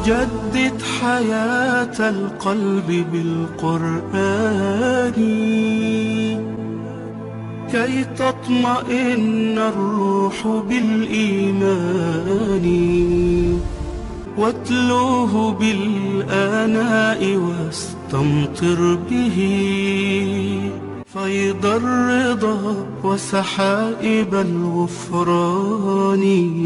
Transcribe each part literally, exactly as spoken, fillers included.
جدد حياة القلب بالقرآن كي تطمئن الروح بالإيمان، واتلوه بالآناء واستمطر به فيض الرضا وسحائب الغفران.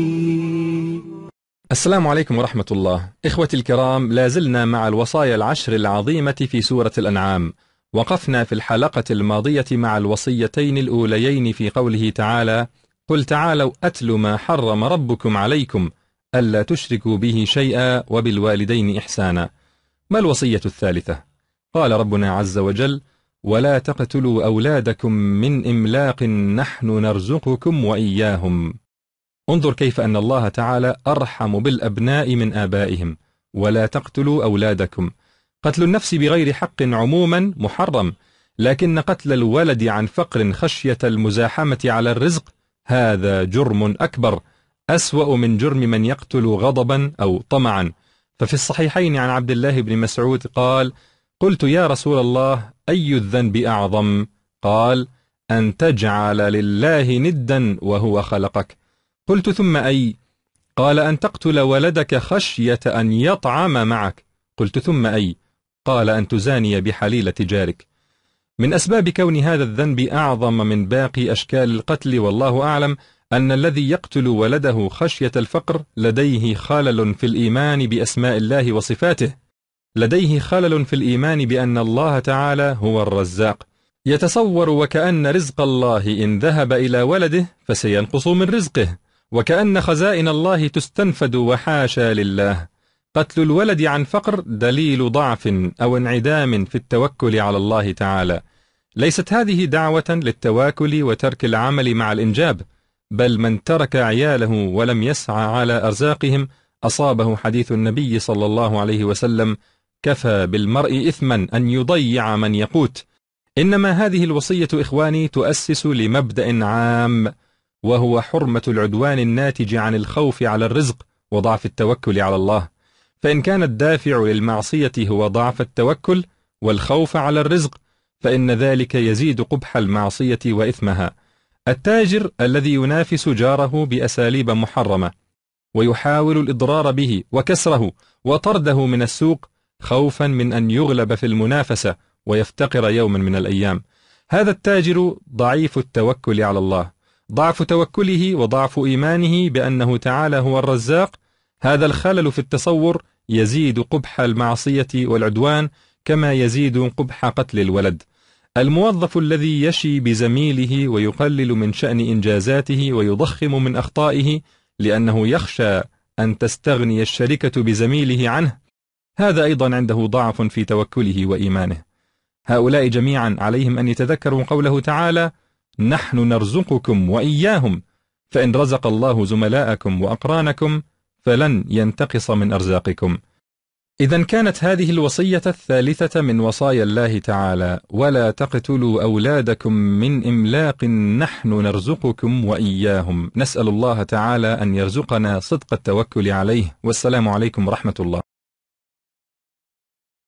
السلام عليكم ورحمة الله. إخوتي الكرام، لازلنا مع الوصايا العشر العظيمة في سورة الأنعام. وقفنا في الحلقة الماضية مع الوصيتين الأوليين في قوله تعالى: قل تعالوا أتل ما حرم ربكم عليكم ألا تشركوا به شيئا وبالوالدين إحسانا. ما الوصية الثالثة؟ قال ربنا عز وجل: ولا تقتلوا أولادكم من إملاق نحن نرزقكم وإياهم. انظر كيف أن الله تعالى أرحم بالأبناء من آبائهم. ولا تقتلوا أولادكم. قتل النفس بغير حق عموما محرم، لكن قتل الولد عن فقر خشية المزاحمة على الرزق هذا جرم أكبر، أسوأ من جرم من يقتل غضبا أو طمعا. ففي الصحيحين عن عبد الله بن مسعود قال: قلت يا رسول الله أي الذنب أعظم؟ قال: أن تجعل لله ندا وهو خلقك. قلت ثم أي؟ قال: أن تقتل ولدك خشية أن يطعم معك. قلت ثم أي؟ قال: أن تزاني بحليلة جارك. من أسباب كون هذا الذنب أعظم من باقي أشكال القتل والله أعلم أن الذي يقتل ولده خشية الفقر لديه خلل في الإيمان بأسماء الله وصفاته، لديه خلل في الإيمان بأن الله تعالى هو الرزاق. يتصور وكأن رزق الله إن ذهب إلى ولده فسينقص من رزقه، وكأن خزائن الله تستنفد، وحاشا لله. قتل الولد عن فقر دليل ضعف أو انعدام في التوكل على الله تعالى. ليست هذه دعوة للتواكل وترك العمل مع الإنجاب، بل من ترك عياله ولم يسعى على أرزاقهم أصابه حديث النبي صلى الله عليه وسلم: كفى بالمرء إثما أن يضيع من يقوت. إنما هذه الوصية إخواني تؤسس لمبدأ عام، وهو حرمة العدوان الناتج عن الخوف على الرزق وضعف التوكل على الله. فإن كان الدافع للمعصية هو ضعف التوكل والخوف على الرزق، فإن ذلك يزيد قبح المعصية وإثمها. التاجر الذي ينافس جاره بأساليب محرمة ويحاول الإضرار به وكسره وطرده من السوق خوفا من أن يغلب في المنافسة ويفتقر يوما من الأيام، هذا التاجر ضعيف التوكل على الله. ضعف توكله وضعف إيمانه بأنه تعالى هو الرزاق، هذا الخلل في التصور يزيد قبح المعصية والعدوان كما يزيد قبح قتل الولد. الموظف الذي يشي بزميله ويقلل من شأن إنجازاته ويضخم من أخطائه لأنه يخشى أن تستغني الشركة بزميله عنه، هذا أيضا عنده ضعف في توكله وإيمانه. هؤلاء جميعا عليهم أن يتذكروا قوله تعالى: نحن نرزقكم وإياهم، فإن رزق الله زملاءكم وأقرانكم فلن ينتقص من أرزاقكم. إذن كانت هذه الوصية الثالثة من وصايا الله تعالى: ولا تقتلوا أولادكم من إملاق نحن نرزقكم وإياهم. نسأل الله تعالى أن يرزقنا صدق التوكل عليه. والسلام عليكم ورحمة الله.